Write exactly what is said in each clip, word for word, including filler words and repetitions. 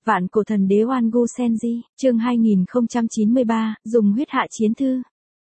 Vạn cổ thần đế Oan Gu Senji, chương hai nghìn không trăm chín mươi ba, dùng huyết hạ chiến thư.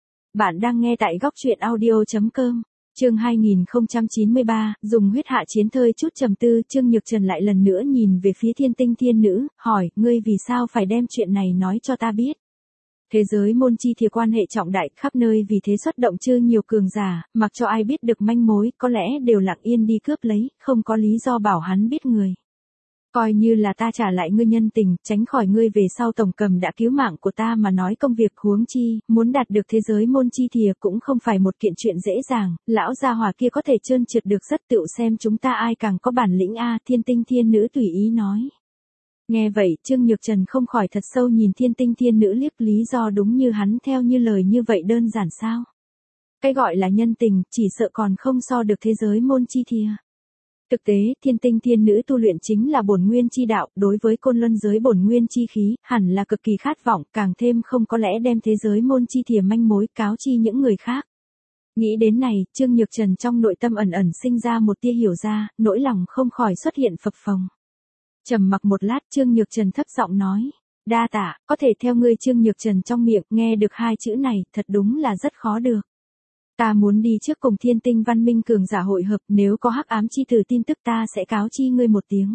Bạn đang nghe tại góc truyện audio chấm com. Chương hai nghìn không trăm chín mươi ba, dùng huyết hạ chiến thơi chút trầm tư, Trương Nhược Trần lại lần nữa nhìn về phía Thiên Tinh Thiên Nữ, hỏi, ngươi vì sao phải đem chuyện này nói cho ta biết? Thế giới môn chi thì quan hệ trọng đại, khắp nơi vì thế xuất động chư nhiều cường giả, mặc cho ai biết được manh mối, có lẽ đều lặng yên đi cướp lấy, không có lý do bảo hắn biết người. Coi như là ta trả lại ngươi nhân tình, tránh khỏi ngươi về sau tổng cầm đã cứu mạng của ta mà nói công việc, huống chi, muốn đạt được thế giới môn chi thìa cũng không phải một kiện chuyện dễ dàng, lão gia hỏa kia có thể trơn trượt được rất, tựu xem chúng ta ai càng có bản lĩnh a. Thiên Tinh Thiên Nữ tùy ý nói. Nghe vậy, Trương Nhược Trần không khỏi thật sâu nhìn Thiên Tinh Thiên Nữ liếc, lý do đúng như hắn theo như lời như vậy đơn giản sao? Cái gọi là nhân tình, chỉ sợ còn không so được thế giới môn chi thìa. Thực tế, Thiên Tinh Thiên Nữ tu luyện chính là bổn nguyên chi đạo, đối với côn luân giới bổn nguyên chi khí, hẳn là cực kỳ khát vọng, càng thêm không có lẽ đem thế giới môn chi thìa manh mối cáo chi những người khác. Nghĩ đến này, Trương Nhược Trần trong nội tâm ẩn ẩn sinh ra một tia hiểu ra, nỗi lòng không khỏi xuất hiện phập phồng. Trầm mặc một lát, Trương Nhược Trần thấp giọng nói, đa tạ, có thể theo ngươi. Trương Nhược Trần trong miệng nghe được hai chữ này, thật đúng là rất khó được. Ta muốn đi trước cùng Thiên Tinh Văn Minh cường giả hội hợp, nếu có hắc ám chi tử tin tức ta sẽ cáo chi ngươi một tiếng.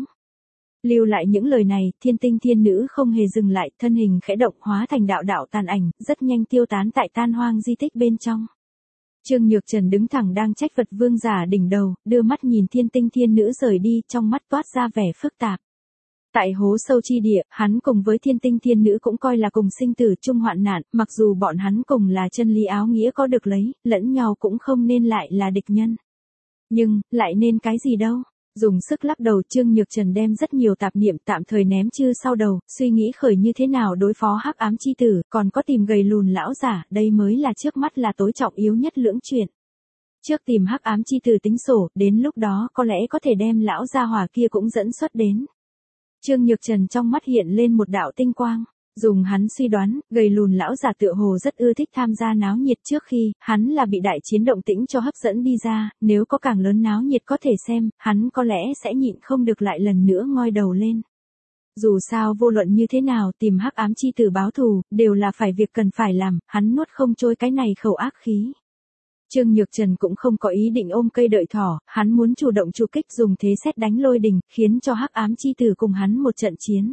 Lưu lại những lời này, Thiên Tinh Thiên Nữ không hề dừng lại, thân hình khẽ động hóa thành đạo đạo tàn ảnh, rất nhanh tiêu tán tại tan hoang di tích bên trong. Trương Nhược Trần đứng thẳng đang trách vật vương giả đỉnh đầu, đưa mắt nhìn Thiên Tinh Thiên Nữ rời đi, trong mắt toát ra vẻ phức tạp. Tại hố sâu chi địa, hắn cùng với Thiên Tinh Thiên Nữ cũng coi là cùng sinh tử chung hoạn nạn, mặc dù bọn hắn cùng là chân lý áo nghĩa có được lấy, lẫn nhau cũng không nên lại là địch nhân. Nhưng, lại nên cái gì đâu? Dùng sức lắc đầu, Trương Nhược Trần đem rất nhiều tạp niệm tạm thời ném chư sau đầu, suy nghĩ khởi như thế nào đối phó hắc ám chi tử, còn có tìm gầy lùn lão giả, đây mới là trước mắt là tối trọng yếu nhất lưỡng chuyện. Trước tìm hắc ám chi tử tính sổ, đến lúc đó có lẽ có thể đem lão gia hỏa kia cũng dẫn xuất đến. Trương Nhược Trần trong mắt hiện lên một đạo tinh quang, dùng hắn suy đoán, gầy lùn lão giả tựa hồ rất ưa thích tham gia náo nhiệt, trước khi, hắn là bị đại chiến động tĩnh cho hấp dẫn đi ra, nếu có càng lớn náo nhiệt có thể xem, hắn có lẽ sẽ nhịn không được lại lần nữa ngoi đầu lên. Dù sao vô luận như thế nào, tìm hắc ám chi tử báo thù, đều là phải việc cần phải làm, hắn nuốt không trôi cái này khẩu ác khí. Trương Nhược Trần cũng không có ý định ôm cây đợi thỏ, hắn muốn chủ động chu kích, dùng thế sét đánh lôi đình, khiến cho hắc ám chi tử cùng hắn một trận chiến.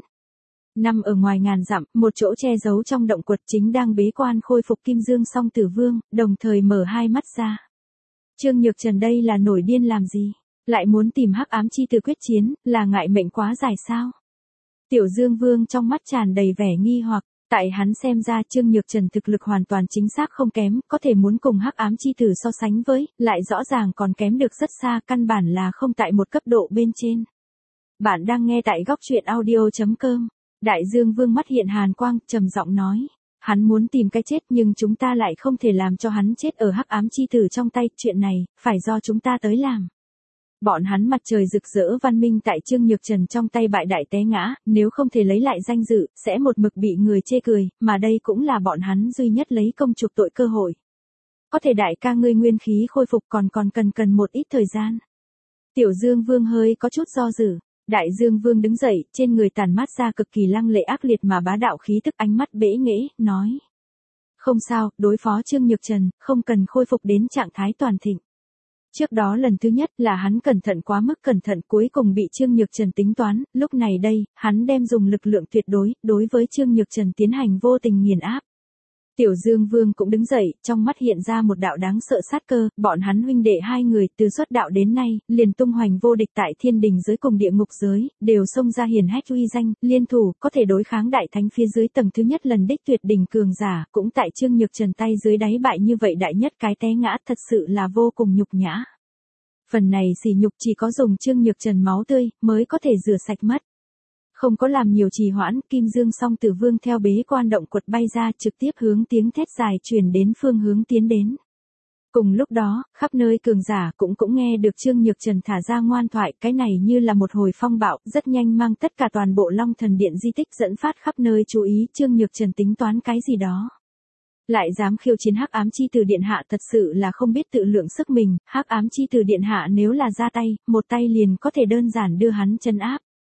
Nằm ở ngoài ngàn dặm, một chỗ che giấu trong động quật chính đang bế quan khôi phục Kim Dương Song Tử Vương, đồng thời mở hai mắt ra. Trương Nhược Trần đây là nổi điên làm gì? Lại muốn tìm hắc ám chi tử quyết chiến, là ngại mệnh quá dài sao? Tiểu Dương Vương trong mắt tràn đầy vẻ nghi hoặc. Tại hắn xem ra Trương Nhược Trần thực lực hoàn toàn chính xác không kém, có thể muốn cùng hắc ám chi tử so sánh với, lại rõ ràng còn kém được rất xa, căn bản là không tại một cấp độ bên trên. Bạn đang nghe tại góc truyện audio chấm com. Đại Dương Vương mắt hiện hàn quang, trầm giọng nói. Hắn muốn tìm cái chết nhưng chúng ta lại không thể làm cho hắn chết ở hắc ám chi tử trong tay, chuyện này, phải do chúng ta tới làm. Bọn hắn mặt trời rực rỡ văn minh tại Trương Nhược Trần trong tay bại đại té ngã, nếu không thể lấy lại danh dự, sẽ một mực bị người chê cười, mà đây cũng là bọn hắn duy nhất lấy công chuộc tội cơ hội. Có thể đại ca ngươi nguyên khí khôi phục còn còn cần cần một ít thời gian. Tiểu Dương Vương hơi có chút do dự. Đại Dương Vương đứng dậy, trên người tản mát ra cực kỳ lăng lệ ác liệt mà bá đạo khí tức, ánh mắt bẽ nghễ, nói. Không sao, đối phó Trương Nhược Trần, không cần khôi phục đến trạng thái toàn thịnh. Trước đó lần thứ nhất là hắn cẩn thận quá mức cẩn thận, cuối cùng bị Trương Nhược Trần tính toán, lúc này đây, hắn đem dùng lực lượng tuyệt đối, đối với Trương Nhược Trần tiến hành vô tình nghiền áp. Tiểu Dương Vương cũng đứng dậy, trong mắt hiện ra một đạo đáng sợ sát cơ, bọn hắn huynh đệ hai người, từ xuất đạo đến nay, liền tung hoành vô địch tại thiên đình giới cùng địa ngục giới, đều xông ra hiển hách uy danh, liên thủ, có thể đối kháng đại thánh phía dưới tầng thứ nhất lần đích tuyệt đỉnh cường giả, cũng tại Trương Nhược Trần tay dưới đáy bại như vậy, đại nhất cái té ngã, thật sự là vô cùng nhục nhã. Phần này sỉ nhục chỉ có dùng Trương Nhược Trần máu tươi, mới có thể rửa sạch mất. Không có làm nhiều trì hoãn, Kim Dương Song Tử Vương theo bế quan động quật bay ra, trực tiếp hướng tiếng thét dài truyền đến phương hướng tiến đến. Cùng lúc đó, khắp nơi cường giả cũng cũng nghe được Trương Nhược Trần thả ra ngoan thoại, cái này như là một hồi phong bạo, rất nhanh mang tất cả toàn bộ Long Thần Điện di tích dẫn phát khắp nơi chú ý, Trương Nhược Trần tính toán cái gì đó. Lại dám khiêu chiến hắc ám chi tử điện hạ, thật sự là không biết tự lượng sức mình, hắc ám chi tử điện hạ nếu là ra tay, một tay liền có thể đơn giản đưa hắn chân áp.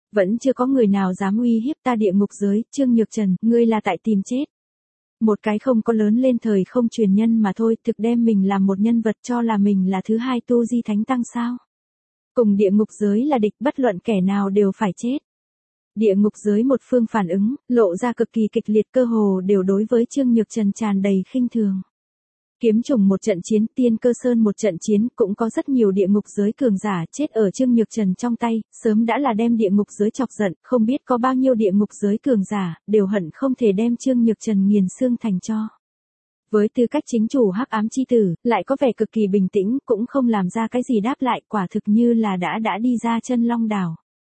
Vẫn chưa có người nào dám uy hiếp ta địa ngục giới, Trương Nhược Trần, ngươi là tại tìm chết. Một cái không có lớn lên thời không truyền nhân mà thôi, thực đem mình làm một nhân vật cho là mình là thứ hai tu di thánh tăng sao. Cùng địa ngục giới là địch, bất luận kẻ nào đều phải chết. Địa ngục giới một phương phản ứng, lộ ra cực kỳ kịch liệt, cơ hồ đều đối với Trương Nhược Trần tràn đầy khinh thường. Kiếm trùng một trận chiến, tiên cơ sơn một trận chiến, cũng có rất nhiều địa ngục giới cường giả chết ở Trương Nhược Trần trong tay, sớm đã là đem địa ngục giới chọc giận, không biết có bao nhiêu địa ngục giới cường giả, đều hận không thể đem Trương Nhược Trần nghiền xương thành tro. Với tư cách chính chủ hắc ám chi tử, lại có vẻ cực kỳ bình tĩnh, cũng không làm ra cái gì đáp lại, quả thực như là đã đã đi ra chân long đảo.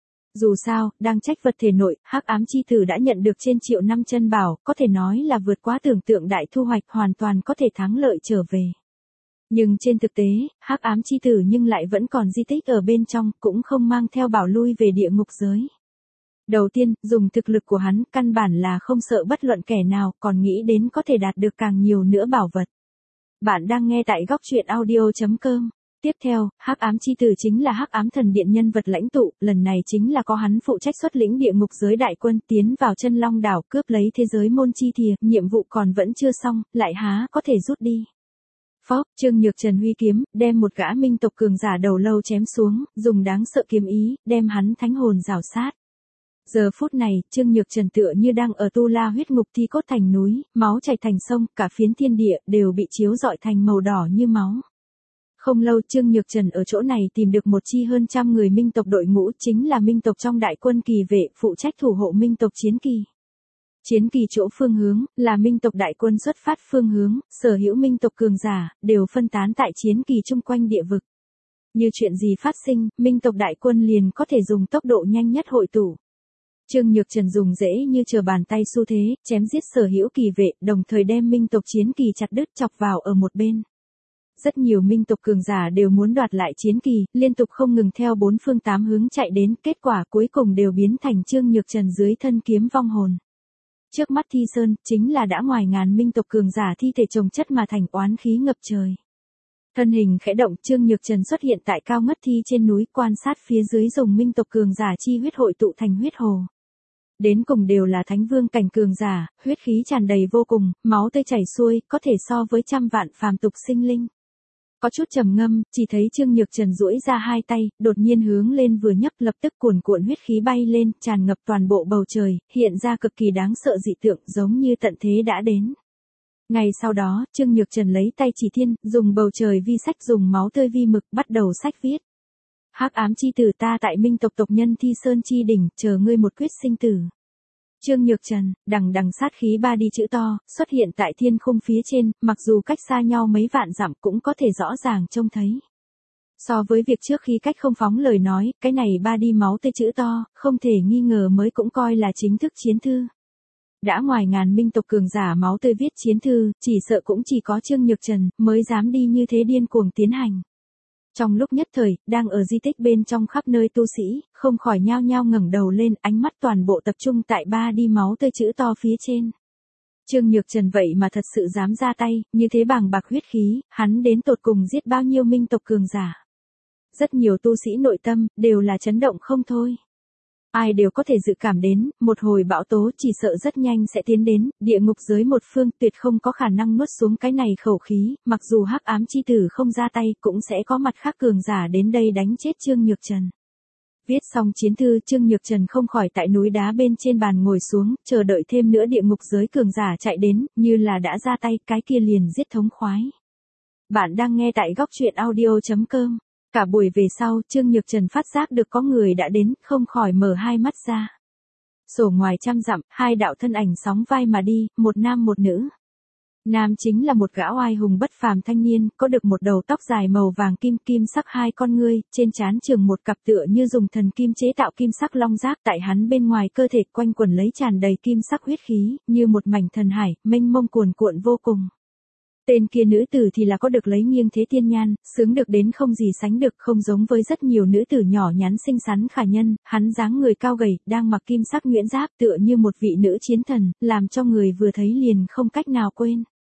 Dù sao, đang trách vật thể nội, hắc ám chi tử đã nhận được trên triệu năm chân bảo, có thể nói là vượt quá tưởng tượng đại thu hoạch, hoàn toàn có thể thắng lợi trở về. Nhưng trên thực tế, hắc ám chi tử nhưng lại vẫn còn di tích ở bên trong, cũng không mang theo bảo lui về địa ngục giới. Đầu tiên, dùng thực lực của hắn, căn bản là không sợ bất luận kẻ nào, còn nghĩ đến có thể đạt được càng nhiều nữa bảo vật. Bạn đang nghe tại góc truyện audio chấm com. Tiếp theo, hắc ám chi tử chính là hắc ám thần điện nhân vật lãnh tụ, lần này chính là có hắn phụ trách xuất lĩnh địa ngục giới đại quân tiến vào chân long đảo cướp lấy thế giới môn chi thìa, nhiệm vụ còn vẫn chưa xong, lại há có thể rút đi. Phó, Trương Nhược Trần huy kiếm, đem một gã minh tộc cường giả đầu lâu chém xuống, dùng đáng sợ kiếm ý, đem hắn thánh hồn rào sát. Giờ phút này, Trương Nhược Trần tựa như đang ở tu la huyết ngục thi cốt thành núi, máu chảy thành sông, cả phiến thiên địa đều bị chiếu rọi thành màu đỏ như máu. Không lâu Trương Nhược Trần ở chỗ này tìm được một chi hơn trăm người minh tộc đội ngũ, chính là minh tộc trong đại quân kỳ vệ, phụ trách thủ hộ minh tộc chiến kỳ. Chiến kỳ chỗ phương hướng, là minh tộc đại quân xuất phát phương hướng, sở hữu minh tộc cường giả, đều phân tán tại chiến kỳ chung quanh địa vực. Như chuyện gì phát sinh, minh tộc đại quân liền có thể dùng tốc độ nhanh nhất hội tụ. Trương Nhược Trần dùng dễ như chờ bàn tay xu thế, chém giết sở hữu kỳ vệ, đồng thời đem minh tộc chiến kỳ chặt đứt chọc vào ở một bên. Rất nhiều minh tộc cường giả đều muốn đoạt lại chiến kỳ, liên tục không ngừng theo bốn phương tám hướng chạy đến, kết quả cuối cùng đều biến thành Trương Nhược Trần dưới thân kiếm vong hồn. Trước mắt Thi Sơn, chính là đã ngoài ngàn minh tộc cường giả thi thể chồng chất mà thành oán khí ngập trời. Thân hình khẽ động, Trương Nhược Trần xuất hiện tại cao ngất thi trên núi, quan sát phía dưới dùng minh tộc cường giả chi huyết hội tụ thành huyết hồ. Đến cùng đều là thánh vương cảnh cường giả, huyết khí tràn đầy vô cùng, máu tươi chảy xuôi, có thể so với trăm vạn phàm tục sinh linh. Có chút trầm ngâm, chỉ thấy Trương Nhược Trần duỗi ra hai tay, đột nhiên hướng lên vừa nhấc, lập tức cuồn cuộn huyết khí bay lên, tràn ngập toàn bộ bầu trời, hiện ra cực kỳ đáng sợ dị tượng, giống như tận thế đã đến. Ngày sau đó, Trương Nhược Trần lấy tay chỉ thiên, dùng bầu trời vi sách, dùng máu tươi vi mực, bắt đầu sách viết. Hắc ám chi tử, ta tại minh tộc tộc nhân Thi Sơn chi đỉnh, chờ ngươi một quyết sinh tử. Trương Nhược Trần, đằng đằng sát khí ba đi chữ to, xuất hiện tại thiên khung phía trên, mặc dù cách xa nhau mấy vạn dặm cũng có thể rõ ràng trông thấy. So với việc trước khi cách không phóng lời nói, cái này ba đi máu tươi chữ to, không thể nghi ngờ mới cũng coi là chính thức chiến thư. Đã ngoài ngàn minh tộc cường giả máu tươi viết chiến thư, chỉ sợ cũng chỉ có Trương Nhược Trần mới dám đi như thế điên cuồng tiến hành. Trong lúc nhất thời, đang ở di tích bên trong khắp nơi tu sĩ, không khỏi nhao nhao ngẩng đầu lên, ánh mắt toàn bộ tập trung tại ba đi máu tươi chữ to phía trên. Trương Nhược Trần vậy mà thật sự dám ra tay, như thế bàng bạc huyết khí, hắn đến tột cùng giết bao nhiêu minh tộc cường giả. Rất nhiều tu sĩ nội tâm, đều là chấn động không thôi. Ai đều có thể dự cảm đến, một hồi bão tố chỉ sợ rất nhanh sẽ tiến đến, địa ngục giới một phương tuyệt không có khả năng nuốt xuống cái này khẩu khí, mặc dù hắc ám chi tử không ra tay cũng sẽ có mặt khác cường giả đến đây đánh chết Trương Nhược Trần. Viết xong chiến thư, Trương Nhược Trần không khỏi tại núi đá bên trên bàn ngồi xuống, chờ đợi thêm nữa địa ngục giới cường giả chạy đến, như là đã ra tay, cái kia liền giết thống khoái. Bạn đang nghe tại góc truyện audio chấm com. Cả buổi về sau, Trương Nhược Trần phát giác được có người đã đến, không khỏi mở hai mắt ra. Sổ ngoài trăm dặm, hai đạo thân ảnh sóng vai mà đi, một nam một nữ. Nam chính là một gã oai hùng bất phàm thanh niên, có được một đầu tóc dài màu vàng kim, kim sắc hai con ngươi, trên trán trường một cặp tựa như dùng thần kim chế tạo kim sắc long giác, tại hắn bên ngoài cơ thể quanh quẩn lấy tràn đầy kim sắc huyết khí, như một mảnh thần hải, mênh mông cuồn cuộn vô cùng. Tên kia nữ tử thì là có được lấy nghiêng thế tiên nhan, sướng được đến không gì sánh được, không giống với rất nhiều nữ tử nhỏ nhắn xinh xắn khả nhân, hắn dáng người cao gầy, đang mặc kim sắc nhuyễn giáp tựa như một vị nữ chiến thần, làm cho người vừa thấy liền không cách nào quên.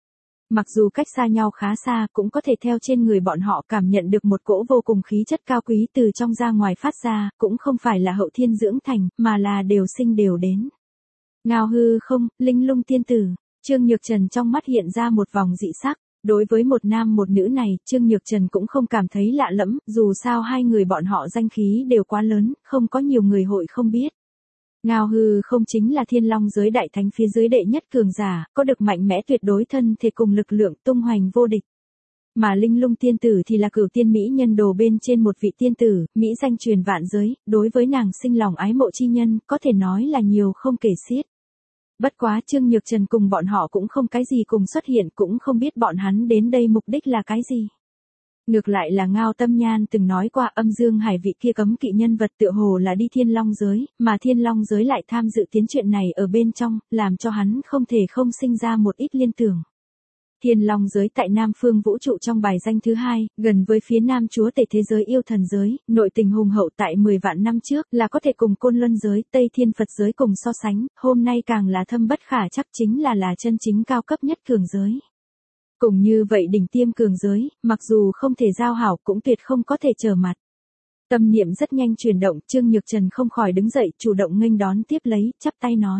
Mặc dù cách xa nhau khá xa, cũng có thể theo trên người bọn họ cảm nhận được một cỗ vô cùng khí chất cao quý từ trong ra ngoài phát ra, cũng không phải là hậu thiên dưỡng thành, mà là đều sinh đều đến. Ngao hư không, linh lung tiên tử, Trương Nhược Trần trong mắt hiện ra một vòng dị sắc. Đối với một nam một nữ này, Trương Nhược Trần cũng không cảm thấy lạ lẫm, dù sao hai người bọn họ danh khí đều quá lớn, không có nhiều người hội không biết. Ngao hư không chính là thiên long giới đại thánh phía dưới đệ nhất cường giả, có được mạnh mẽ tuyệt đối thân thể cùng lực lượng tung hoành vô địch. Mà linh lung tiên tử thì là cửu tiên mỹ nhân đồ bên trên một vị tiên tử, mỹ danh truyền vạn giới, đối với nàng sinh lòng ái mộ chi nhân, có thể nói là nhiều không kể xiết. Bất quá Trương Nhược Trần cùng bọn họ cũng không cái gì cùng xuất hiện, cũng không biết bọn hắn đến đây mục đích là cái gì. Ngược lại là Ngao Tâm Nhan từng nói qua âm dương hải vị kia cấm kỵ nhân vật tựa hồ là đi thiên long giới, mà thiên long giới lại tham dự tiến chuyện này ở bên trong, làm cho hắn không thể không sinh ra một ít liên tưởng. Thiên long giới tại Nam Phương vũ trụ trong bài danh thứ hai, gần với phía Nam chúa tể thế giới yêu thần giới, nội tình hùng hậu tại mười vạn năm trước là có thể cùng Côn Luân giới, Tây Thiên Phật giới cùng so sánh, hôm nay càng là thâm bất khả chắc chính là là chân chính cao cấp nhất cường giới. Cùng như vậy đỉnh tiêm cường giới, mặc dù không thể giao hảo cũng tuyệt không có thể trở mặt. Tâm niệm rất nhanh chuyển động, Trương Nhược Trần không khỏi đứng dậy, chủ động nghênh đón tiếp lấy, chắp tay nói.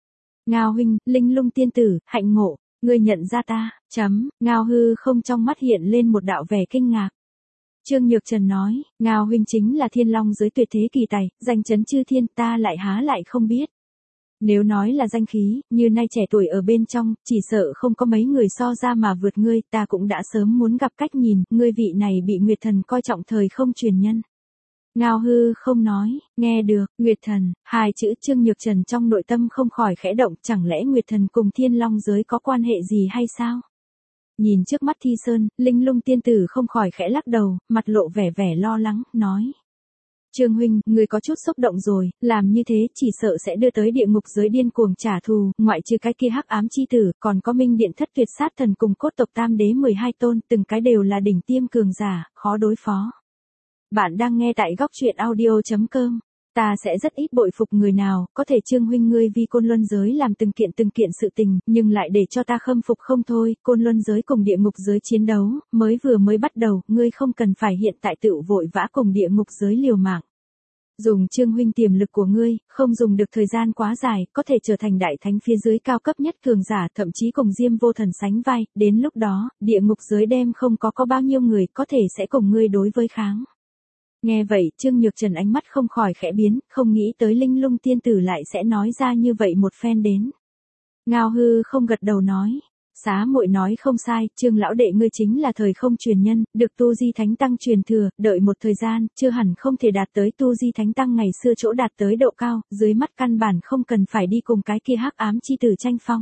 Ngao huynh, linh lung tiên tử, hạnh ngộ, ngươi nhận ra ta, chấm, Ngao hư không trong mắt hiện lên một đạo vẻ kinh ngạc. Trương Nhược Trần nói, Ngao huynh chính là thiên long giới tuyệt thế kỳ tài, danh chấn chư thiên, ta lại há lại không biết. Nếu nói là danh khí, như nay trẻ tuổi ở bên trong, chỉ sợ không có mấy người so ra mà vượt ngươi, ta cũng đã sớm muốn gặp cách nhìn, ngươi vị này bị Nguyệt Thần coi trọng thời không truyền nhân. Ngao hư không nói, nghe được, Nguyệt Thần, hai chữ Trương Nhược Trần trong nội tâm không khỏi khẽ động, chẳng lẽ Nguyệt Thần cùng thiên long giới có quan hệ gì hay sao? Nhìn trước mắt Thi Sơn, linh lung tiên tử không khỏi khẽ lắc đầu, mặt lộ vẻ vẻ lo lắng, nói. Trương huynh, người có chút xúc động rồi, làm như thế chỉ sợ sẽ đưa tới địa ngục giới điên cuồng trả thù, ngoại trừ cái kia hắc ám chi tử, còn có Minh Điện Thất Tuyệt Sát Thần cùng cốt tộc Tam Đế mười hai tôn, từng cái đều là đỉnh tiêm cường giả, khó đối phó. Bạn đang nghe tại góc truyện audio chấm com. Ta sẽ rất ít bội phục người nào, có thể Trương huynh ngươi vì Côn Luân giới làm từng kiện từng kiện sự tình, nhưng lại để cho ta khâm phục không thôi, Côn Luân giới cùng địa ngục giới chiến đấu, mới vừa mới bắt đầu, ngươi không cần phải hiện tại tự vội vã cùng địa ngục giới liều mạng. Dùng Trương huynh tiềm lực của ngươi, không dùng được thời gian quá dài, có thể trở thành đại thánh phía dưới cao cấp nhất cường giả, thậm chí cùng Diêm Vô Thần sánh vai, đến lúc đó, địa ngục giới đem không có có bao nhiêu người có thể sẽ cùng ngươi đối với kháng. Nghe vậy, Trương Nhược Trần ánh mắt không khỏi khẽ biến, không nghĩ tới linh lung tiên tử lại sẽ nói ra như vậy một phen đến. Ngao hư không gật đầu nói. Xá muội nói không sai, Trương lão đệ ngươi chính là thời không truyền nhân, được Tu Di Thánh Tăng truyền thừa, đợi một thời gian, chưa hẳn không thể đạt tới Tu Di Thánh Tăng ngày xưa chỗ đạt tới độ cao, dưới mắt căn bản không cần phải đi cùng cái kia hắc ám chi tử tranh phong.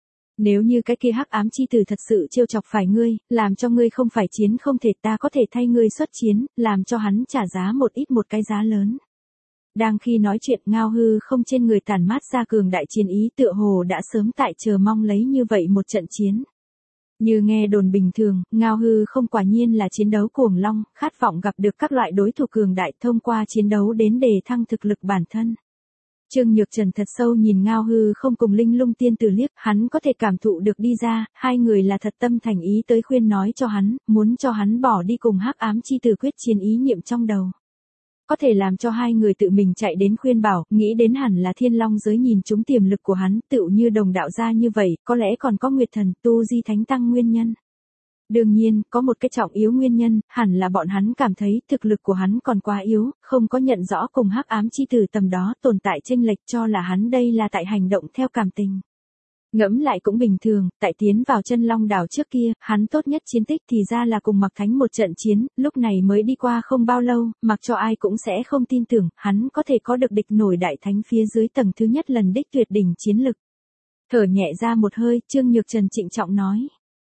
Nếu như cái kia hắc ám chi tử thật sự trêu chọc phải ngươi, làm cho ngươi không phải chiến không thể, ta có thể thay ngươi xuất chiến, làm cho hắn trả giá một ít một cái giá lớn. Đang khi nói chuyện, Ngao hư không trên người tản mát ra cường đại chiến ý, tựa hồ đã sớm tại chờ mong lấy như vậy một trận chiến. Như nghe đồn bình thường, Ngao hư không quả nhiên là chiến đấu cuồng long, khát vọng gặp được các loại đối thủ cường đại, thông qua chiến đấu đến đề thăng thực lực bản thân. Trương Nhược Trần thật sâu nhìn Ngao hư không cùng linh lung tiên tử liếc, hắn có thể cảm thụ được đi ra, hai người là thật tâm thành ý tới khuyên nói cho hắn, muốn cho hắn bỏ đi cùng hắc ám chi tử quyết chiến ý niệm trong đầu. Có thể làm cho hai người tự mình chạy đến khuyên bảo, nghĩ đến hẳn là thiên long giới nhìn trúng tiềm lực của hắn, tựu như đồng đạo gia như vậy, có lẽ còn có Nguyệt Thần, Tu Di Thánh Tăng nguyên nhân. Đương nhiên, có một cái trọng yếu nguyên nhân, hẳn là bọn hắn cảm thấy thực lực của hắn còn quá yếu, không có nhận rõ cùng hắc ám chi tử tầm đó tồn tại chênh lệch, cho là hắn đây là tại hành động theo cảm tình. Ngẫm lại cũng bình thường, tại tiến vào chân long đảo trước kia, hắn tốt nhất chiến tích thì ra là cùng Mạc Thánh một trận chiến, lúc này mới đi qua không bao lâu, mặc cho ai cũng sẽ không tin tưởng, hắn có thể có được địch nổi đại thánh phía dưới tầng thứ nhất lần đích tuyệt đỉnh chiến lực. Thở nhẹ ra một hơi, Trương Nhược Trần trịnh trọng nói.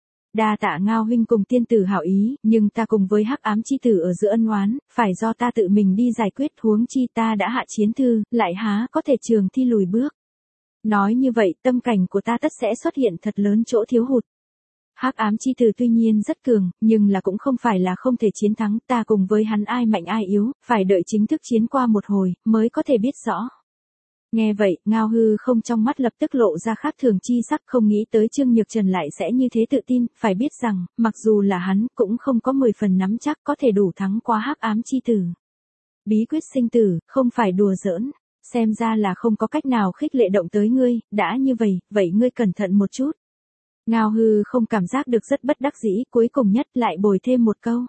Đa tạ Ngao huynh cùng tiên tử hảo ý, nhưng ta cùng với hắc ám chi tử ở giữa ân oán, phải do ta tự mình đi giải quyết, huống chi ta đã hạ chiến thư, lại há có thể trường thi lùi bước. Nói như vậy, tâm cảnh của ta tất sẽ xuất hiện thật lớn chỗ thiếu hụt. Hắc ám chi tử tuy nhiên rất cường, nhưng là cũng không phải là không thể chiến thắng, ta cùng với hắn ai mạnh ai yếu, phải đợi chính thức chiến qua một hồi, mới có thể biết rõ. Nghe vậy, Ngao Hư không trong mắt lập tức lộ ra khác thường chi sắc, không nghĩ tới Trương Nhược Trần lại sẽ như thế tự tin, phải biết rằng, mặc dù là hắn, cũng không có mười phần nắm chắc có thể đủ thắng qua hắc ám chi tử. Bí quyết sinh tử, không phải đùa giỡn, xem ra là không có cách nào khích lệ động tới ngươi, đã như vậy, vậy ngươi cẩn thận một chút. Ngao Hư không cảm giác được rất bất đắc dĩ, cuối cùng nhất lại bồi thêm một câu.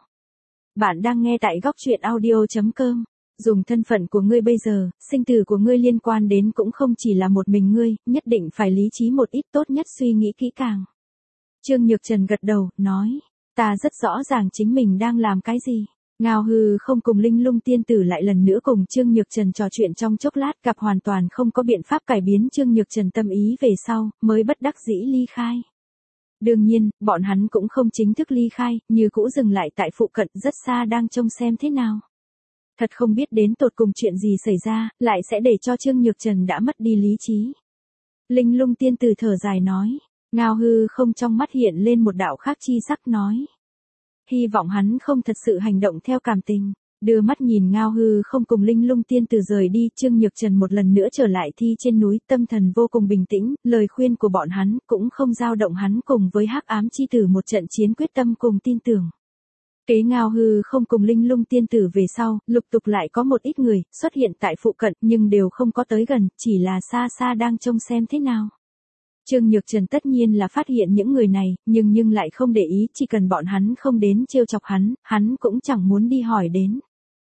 Bạn đang nghe tại góc truyện audio.com. Dùng thân phận của ngươi bây giờ, sinh tử của ngươi liên quan đến cũng không chỉ là một mình ngươi, nhất định phải lý trí một ít, tốt nhất suy nghĩ kỹ càng. Trương Nhược Trần gật đầu, nói, ta rất rõ ràng chính mình đang làm cái gì. Ngao Hư không cùng Linh Lung tiên tử lại lần nữa cùng Trương Nhược Trần trò chuyện trong chốc lát, gặp hoàn toàn không có biện pháp cải biến Trương Nhược Trần tâm ý về sau, mới bất đắc dĩ ly khai. Đương nhiên, bọn hắn cũng không chính thức ly khai, như cũ dừng lại tại phụ cận rất xa đang trông xem thế nào. Thật không biết đến tột cùng chuyện gì xảy ra, lại sẽ để cho Trương Nhược Trần đã mất đi lý trí. Linh Lung tiên tử thở dài nói, Ngao Hư không trong mắt hiện lên một đạo khác chi sắc nói. Hy vọng hắn không thật sự hành động theo cảm tình. Đưa mắt nhìn Ngao Hư không cùng Linh Lung tiên tử rời đi, Trương Nhược Trần một lần nữa trở lại thi trên núi, tâm thần vô cùng bình tĩnh, lời khuyên của bọn hắn cũng không dao động hắn cùng với hắc ám chi tử một trận chiến quyết tâm cùng tin tưởng. Kế Ngao Hư không cùng Linh Lung tiên tử về sau, lục tục lại có một ít người xuất hiện tại phụ cận, nhưng đều không có tới gần, chỉ là xa xa đang trông xem thế nào. Trương Nhược Trần tất nhiên là phát hiện những người này, nhưng nhưng lại không để ý, chỉ cần bọn hắn không đến trêu chọc hắn, hắn cũng chẳng muốn đi hỏi đến.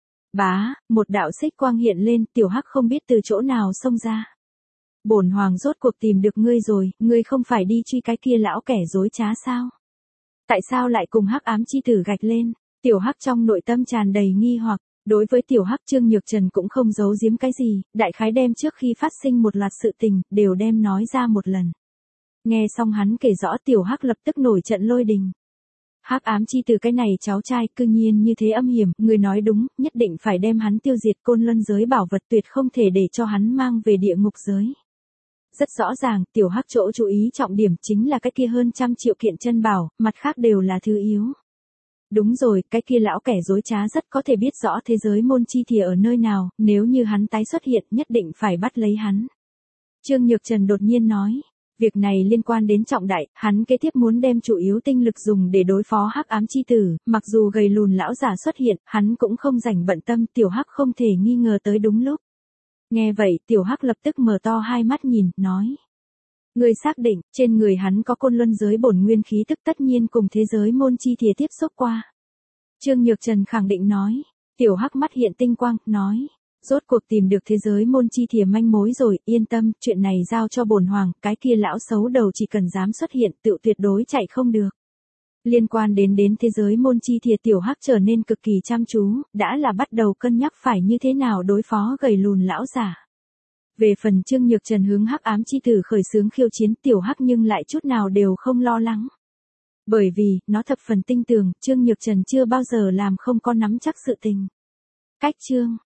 Bá, một đạo xích quang hiện lên, tiểu hắc không biết từ chỗ nào xông ra. Bổn hoàng rốt cuộc tìm được ngươi rồi, ngươi không phải đi truy cái kia lão kẻ dối trá sao? Tại sao lại cùng hắc ám chi tử gạch lên? Tiểu hắc trong nội tâm tràn đầy nghi hoặc. Đối với tiểu hắc, Trương Nhược Trần cũng không giấu giếm cái gì, đại khái đem trước khi phát sinh một loạt sự tình, đều đem nói ra một lần. Nghe xong hắn kể rõ, tiểu hắc lập tức nổi trận lôi đình. Hắc ám chi tử cái này cháu trai cư nhiên như thế âm hiểm, người nói đúng, nhất định phải đem hắn tiêu diệt, côn luân giới bảo vật tuyệt không thể để cho hắn mang về địa ngục giới. Rất rõ ràng, tiểu hắc chỗ chú ý trọng điểm chính là cái kia hơn trăm triệu kiện chân bảo, mặt khác đều là thứ yếu. Đúng rồi, cái kia lão kẻ dối trá rất có thể biết rõ thế giới môn chi thìa ở nơi nào, nếu như hắn tái xuất hiện nhất định phải bắt lấy hắn. Trương Nhược Trần đột nhiên nói. Việc này liên quan đến trọng đại, hắn kế tiếp muốn đem chủ yếu tinh lực dùng để đối phó hắc ám chi tử, mặc dù gầy lùn lão giả xuất hiện, hắn cũng không rảnh bận tâm, tiểu hắc không thể nghi ngờ tới đúng lúc. Nghe vậy, tiểu hắc lập tức mở to hai mắt nhìn, nói. Người xác định, trên người hắn có côn luân giới bổn nguyên khí tức, tất nhiên cùng thế giới môn chi thìa tiếp xúc qua. Trương Nhược Trần khẳng định nói, tiểu hắc mắt hiện tinh quang, nói. Rốt cuộc tìm được thế giới môn chi thìa manh mối rồi, yên tâm, chuyện này giao cho bổn hoàng, cái kia lão xấu đầu chỉ cần dám xuất hiện tự tuyệt đối chạy không được. Liên quan đến đến thế giới môn chi thìa, tiểu hắc trở nên cực kỳ chăm chú, đã là bắt đầu cân nhắc phải như thế nào đối phó gầy lùn lão giả. Về phần Trương Nhược Trần hướng hắc ám chi tử khởi xướng khiêu chiến, tiểu hắc nhưng lại chút nào đều không lo lắng. Bởi vì, nó thập phần tinh tường, Trương Nhược Trần chưa bao giờ làm không có nắm chắc sự tình. Cách chương